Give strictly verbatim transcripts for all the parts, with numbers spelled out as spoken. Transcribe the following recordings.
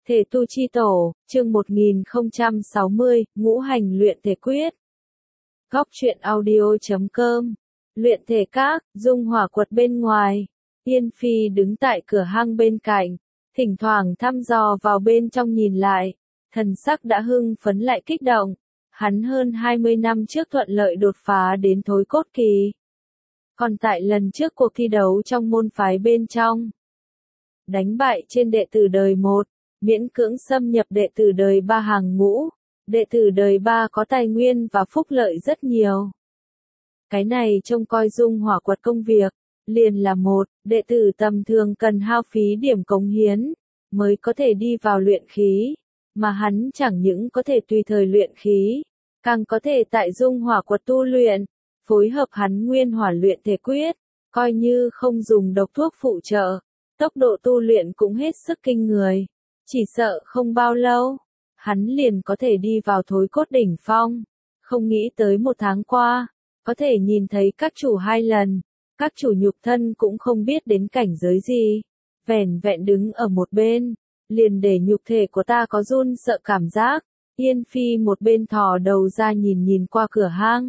Thể tu chi tổ, chương một nghìn không trăm sáu mươi, ngũ hành luyện thể quyết. Góc truyện audio chấm com. Luyện thể các, dung hỏa quật bên ngoài. Yên Phi đứng tại cửa hang bên cạnh, thỉnh thoảng thăm dò vào bên trong nhìn lại, thần sắc đã hưng phấn lại kích động. Hắn hơn hai mươi năm trước thuận lợi đột phá đến thối cốt kỳ. Còn tại lần trước cuộc thi đấu trong môn phái bên trong, đánh bại trên đệ tử đời một, miễn cưỡng xâm nhập đệ tử đời ba hàng ngũ. Đệ tử đời ba có tài nguyên và phúc lợi rất nhiều. Cái này trông coi dung hỏa quật công việc, liền là một, đệ tử tầm thường cần hao phí điểm cống hiến, mới có thể đi vào luyện khí, mà hắn chẳng những có thể tùy thời luyện khí, càng có thể tại dung hỏa quật tu luyện, phối hợp hắn nguyên hỏa luyện thể quyết, coi như không dùng độc thuốc phụ trợ, tốc độ tu luyện cũng hết sức kinh người, chỉ sợ không bao lâu, hắn liền có thể đi vào thối cốt đỉnh phong. Không nghĩ tới một tháng qua, có thể nhìn thấy các chủ hai lần, các chủ nhục thân cũng không biết đến cảnh giới gì, vẻn vẹn đứng ở một bên, liền để nhục thể của ta có run sợ cảm giác. Yên Phi một bên thò đầu ra nhìn nhìn qua cửa hang,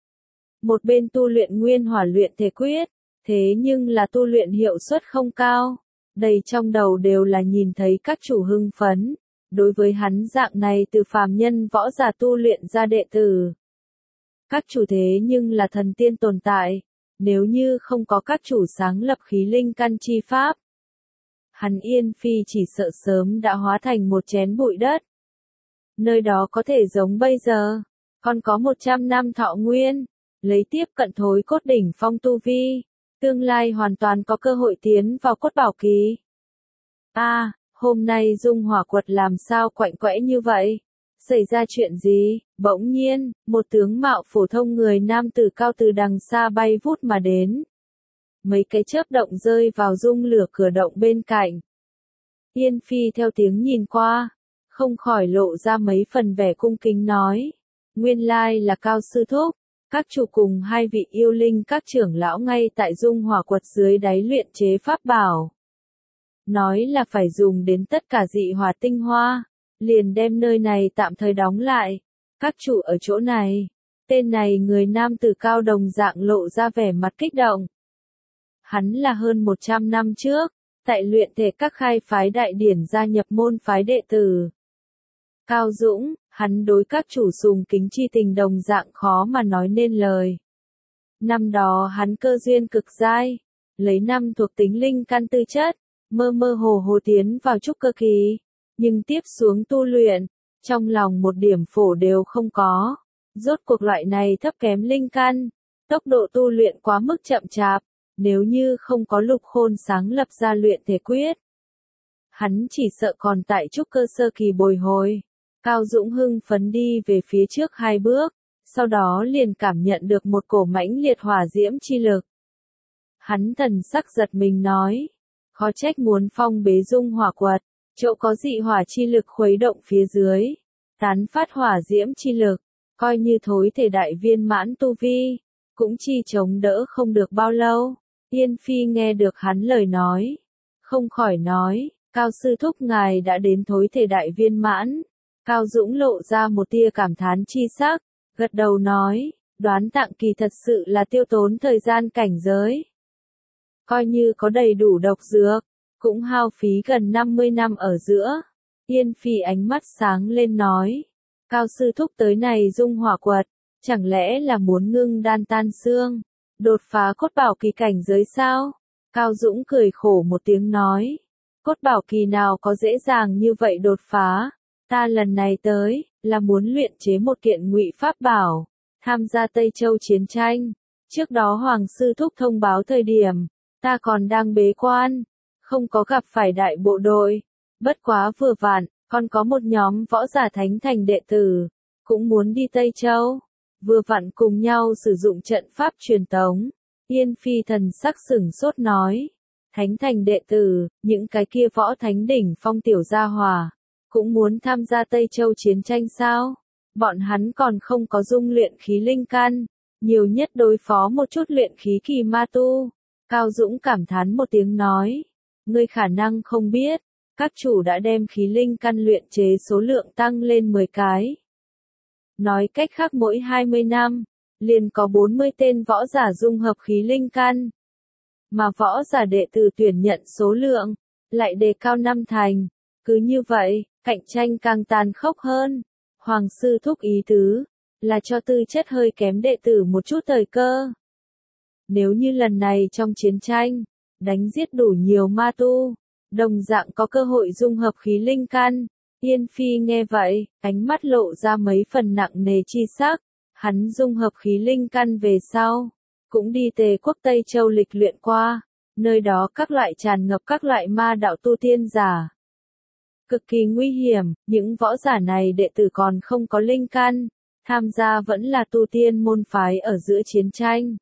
một bên tu luyện nguyên hỏa luyện thể quyết, thế nhưng là tu luyện hiệu suất không cao, đầy trong đầu đều là nhìn thấy các chủ hưng phấn. Đối với hắn dạng này từ phàm nhân võ giả tu luyện ra đệ tử, các chủ thế nhưng là thần tiên tồn tại, nếu như không có các chủ sáng lập khí linh căn chi pháp, hắn Yên Phi chỉ sợ sớm đã hóa thành một chén bụi đất. Nơi đó có thể giống bây giờ, còn có một trăm năm thọ nguyên, lấy tiếp cận thối cốt đỉnh phong tu vi, tương lai hoàn toàn có cơ hội tiến vào cốt bảo kỳ. A, à, hôm nay dung hỏa quật làm sao quạnh quẽ như vậy? Xảy ra chuyện gì? Bỗng nhiên, một tướng mạo phổ thông người nam tử cao từ đằng xa bay vút mà đến. Mấy cái chớp động rơi vào dung lửa cửa động bên cạnh. Yên Phi theo tiếng nhìn qua, không khỏi lộ ra mấy phần vẻ cung kính nói. Nguyên lai là Cao sư thúc, các chủ cùng hai vị yêu linh các trưởng lão ngay tại dung hỏa quật dưới đáy luyện chế pháp bảo. Nói là phải dùng đến tất cả dị hỏa tinh hoa, liền đem nơi này tạm thời đóng lại. Các chủ ở chỗ này, tên này người nam tử cao đồng dạng lộ ra vẻ mặt kích động. Hắn là hơn một trăm năm trước, tại luyện thể các khai phái đại điển gia nhập môn phái đệ tử. Cao Dũng, hắn đối các chủ sùng kính chi tình đồng dạng khó mà nói nên lời. Năm đó hắn cơ duyên cực dai, lấy năm thuộc tính linh căn tư chất, mơ mơ hồ hồ tiến vào trúc cơ kỳ, nhưng tiếp xuống tu luyện, trong lòng một điểm phổ đều không có. Rốt cuộc loại này thấp kém linh căn, tốc độ tu luyện quá mức chậm chạp, nếu như không có Lục Khôn sáng lập ra luyện thể quyết, hắn chỉ sợ còn tại trúc cơ sơ kỳ bồi hồi. Cao Dũng hưng phấn đi về phía trước hai bước, sau đó liền cảm nhận được một cổ mãnh liệt hỏa diễm chi lực. Hắn thần sắc giật mình nói, khó trách muốn phong bế dung hỏa quật, chỗ có dị hỏa chi lực khuấy động phía dưới, tán phát hỏa diễm chi lực, coi như thối thể đại viên mãn tu vi, cũng chi chống đỡ không được bao lâu. Yên Phi nghe được hắn lời nói, không khỏi nói, Cao sư thúc ngài đã đến thối thể đại viên mãn. Cao Dũng lộ ra một tia cảm thán chi sắc, gật đầu nói, đoán tạng kỳ thật sự là tiêu tốn thời gian cảnh giới. Coi như có đầy đủ độc dược, cũng hao phí gần năm mươi năm ở giữa. Yên Phi ánh mắt sáng lên nói, Cao sư thúc tới này dung hỏa quật, chẳng lẽ là muốn ngưng đan tan xương, đột phá cốt bảo kỳ cảnh giới sao? Cao Dũng cười khổ một tiếng nói, cốt bảo kỳ nào có dễ dàng như vậy đột phá, ta lần này tới, là muốn luyện chế một kiện ngụy pháp bảo, tham gia Tây Châu chiến tranh. Trước đó Hoàng sư thúc thông báo thời điểm, ta còn đang bế quan, không có gặp phải đại bộ đội, bất quá vừa vặn, còn có một nhóm võ giả thánh thành đệ tử, cũng muốn đi Tây Châu, vừa vặn cùng nhau sử dụng trận pháp truyền tống. Yên Phi thần sắc sửng sốt nói, thánh thành đệ tử, những cái kia võ thánh đỉnh phong tiểu gia hỏa, cũng muốn tham gia Tây Châu chiến tranh sao? Bọn hắn còn không có dung luyện khí linh căn, nhiều nhất đối phó một chút luyện khí kỳ ma tu. Cao Dũng cảm thán một tiếng nói, ngươi khả năng không biết, Các chủ đã đem khí linh căn luyện chế số lượng tăng lên mười cái. Nói cách khác mỗi hai mươi năm, liền có bốn mươi tên võ giả dung hợp khí linh căn. Mà võ giả đệ tử tuyển nhận số lượng, lại đề cao năm thành. Cứ như vậy, cạnh tranh càng tàn khốc hơn. Hoàng sư thúc ý tứ, là cho tư chất hơi kém đệ tử một chút thời cơ. Nếu như lần này trong chiến tranh, đánh giết đủ nhiều ma tu, đồng dạng có cơ hội dung hợp khí linh căn. Yên Phi nghe vậy, ánh mắt lộ ra mấy phần nặng nề chi sắc. Hắn dung hợp khí linh căn về sau, cũng đi Tề quốc Tây Châu lịch luyện qua, nơi đó các loại tràn ngập các loại ma đạo tu tiên giả. Cực kỳ nguy hiểm, những võ giả này đệ tử còn không có linh căn, tham gia vẫn là tu tiên môn phái ở giữa chiến tranh.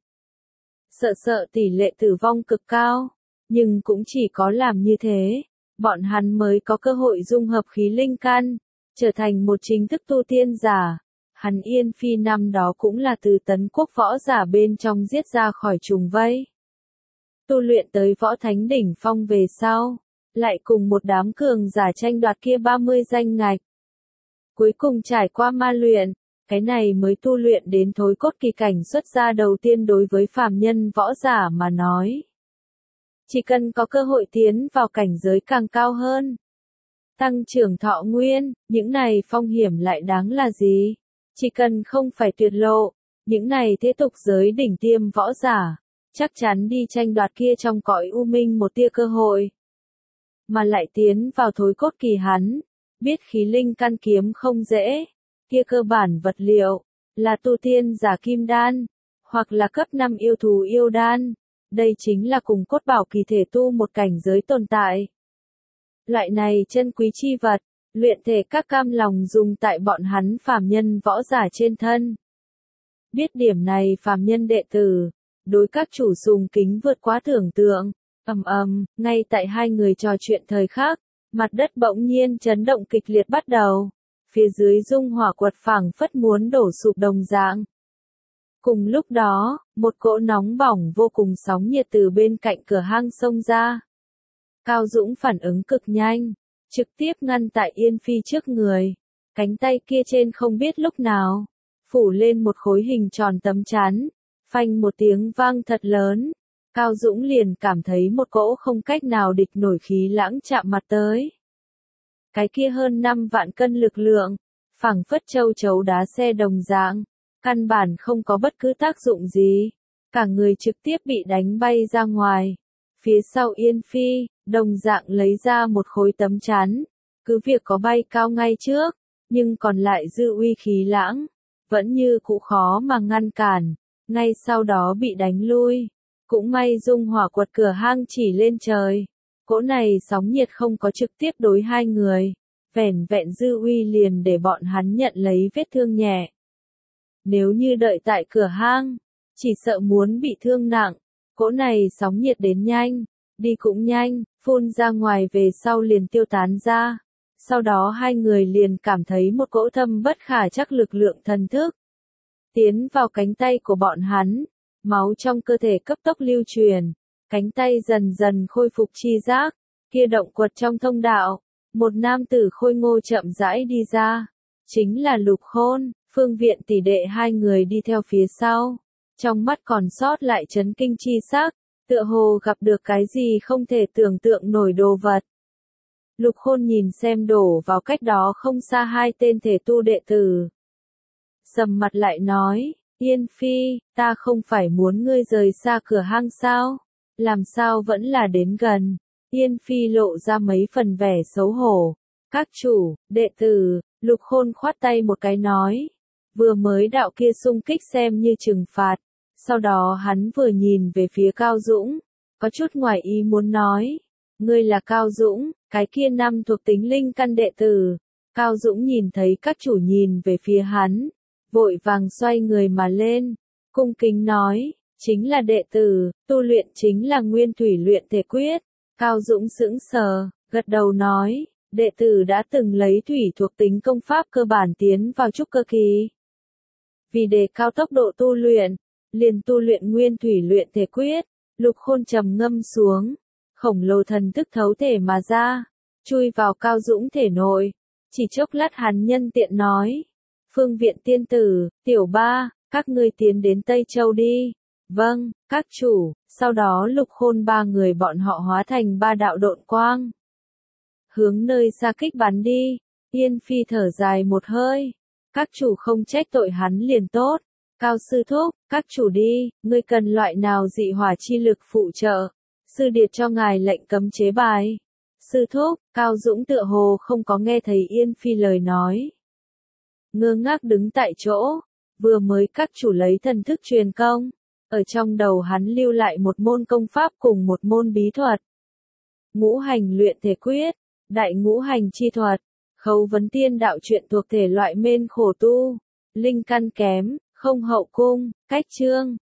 Sợ sợ tỷ lệ tử vong cực cao, nhưng cũng chỉ có làm như thế, bọn hắn mới có cơ hội dung hợp khí linh căn, trở thành một chính thức tu tiên giả. Hắn Yên Phi năm đó cũng là từ tấn quốc võ giả bên trong giết ra khỏi trùng vây. Tu luyện tới võ thánh đỉnh phong về sau, lại cùng một đám cường giả tranh đoạt kia ba mươi danh ngạch. Cuối cùng trải qua ma luyện, cái này mới tu luyện đến thối cốt kỳ cảnh xuất ra đầu tiên đối với phàm nhân võ giả mà nói. Chỉ cần có cơ hội tiến vào cảnh giới càng cao hơn, tăng trưởng thọ nguyên, những này phong hiểm lại đáng là gì? Chỉ cần không phải tuyệt lộ, những này thế tục giới đỉnh tiêm võ giả, chắc chắn đi tranh đoạt kia trong cõi u minh một tia cơ hội. Mà lại tiến vào thối cốt kỳ hắn, biết khí linh căn kiếm không dễ, kia cơ bản vật liệu, là tu tiên giả kim đan, hoặc là cấp năm yêu thú yêu đan, đây chính là cùng cốt bảo kỳ thể tu một cảnh giới tồn tại. Loại này chân quý chi vật, luyện thể các cam lòng dùng tại bọn hắn phàm nhân võ giả trên thân. Biết điểm này phàm nhân đệ tử, đối các chủ sùng kính vượt quá tưởng tượng, ầm ầm, ngay tại hai người trò chuyện thời khắc, mặt đất bỗng nhiên chấn động kịch liệt bắt đầu, phía dưới dung hỏa quật phảng phất muốn đổ sụp đồng dạng. Cùng lúc đó, một cỗ nóng bỏng vô cùng sóng nhiệt từ bên cạnh cửa hang xông ra. Cao Dũng phản ứng cực nhanh, trực tiếp ngăn tại Yên Phi trước người, cánh tay kia trên không biết lúc nào, phủ lên một khối hình tròn tấm chắn, phanh một tiếng vang thật lớn, Cao Dũng liền cảm thấy một cỗ không cách nào địch nổi khí lãng chạm mặt tới. Cái kia hơn năm vạn cân lực lượng, phảng phất châu chấu đá xe đồng dạng, căn bản không có bất cứ tác dụng gì, cả người trực tiếp bị đánh bay ra ngoài. Phía sau Yên Phi, đồng dạng lấy ra một khối tấm chắn, cứ việc có bay cao ngay trước, nhưng còn lại dư uy khí lãng, vẫn như cũ khó mà ngăn cản, ngay sau đó bị đánh lui. Cũng may dung hỏa quật cửa hang chỉ lên trời, cỗ này sóng nhiệt không có trực tiếp đối hai người, vẻn vẹn dư uy liền để bọn hắn nhận lấy vết thương nhẹ. Nếu như đợi tại cửa hang, chỉ sợ muốn bị thương nặng, cỗ này sóng nhiệt đến nhanh, đi cũng nhanh, phun ra ngoài về sau liền tiêu tán ra. Sau đó hai người liền cảm thấy một cỗ thâm bất khả trắc lực lượng thần thức tiến vào cánh tay của bọn hắn, máu trong cơ thể cấp tốc lưu truyền, cánh tay dần dần khôi phục chi giác, kia động quật trong thông đạo, một nam tử khôi ngô chậm rãi đi ra, chính là Lục Khôn. Phương Viện tỷ đệ hai người đi theo phía sau, trong mắt còn sót lại chấn kinh chi sắc, tựa hồ gặp được cái gì không thể tưởng tượng nổi đồ vật. Lục Khôn nhìn xem đổ vào cách đó không xa hai tên thể tu đệ tử. Sầm mặt lại nói, Yên Phi, ta không phải muốn ngươi rời xa cửa hang sao, làm sao vẫn là đến gần. Yên Phi lộ ra mấy phần vẻ xấu hổ. Các chủ, đệ tử, Lục Khôn khoát tay một cái nói. Vừa mới đạo kia xung kích xem như trừng phạt, sau đó hắn vừa nhìn về phía Cao Dũng, có chút ngoài ý muốn nói, ngươi là Cao Dũng, cái kia năm thuộc tính linh căn đệ tử. Cao Dũng nhìn thấy các chủ nhìn về phía hắn, vội vàng xoay người mà lên, cung kính nói, chính là đệ tử, tu luyện chính là nguyên thủy luyện thể quyết. Cao Dũng sững sờ, gật đầu nói, đệ tử đã từng lấy thủy thuộc tính công pháp cơ bản tiến vào trúc cơ kỳ. Vì đề cao tốc độ tu luyện, liền tu luyện nguyên thủy luyện thể quyết. Lục Khôn trầm ngâm xuống, khổng lồ thần thức thấu thể mà ra, chui vào Cao Dũng thể nội. Chỉ chốc lát hắn nhân tiện nói. Phương Viện tiên tử, tiểu ba, các ngươi tiến đến Tây Châu đi. Vâng, các chủ, sau đó Lục Khôn ba người bọn họ hóa thành ba đạo độn quang. Hướng nơi xa kích bắn đi, Yên Phi thở dài một hơi. Các chủ không trách tội hắn liền tốt. Cao sư thúc, các chủ đi, ngươi cần loại nào dị hỏa chi lực phụ trợ. Sư điệt cho ngài lệnh cấm chế bài. Sư thúc, Cao Dũng tựa hồ không có nghe thấy Yên Phi lời nói. Ngơ ngác đứng tại chỗ, vừa mới các chủ lấy thần thức truyền công. Ở trong đầu hắn lưu lại một môn công pháp cùng một môn bí thuật. Ngũ hành luyện thể quyết, đại ngũ hành chi thuật, khấu vấn tiên đạo truyện thuộc thể loại mên khổ tu, linh căn kém, không hậu cung, cách chương.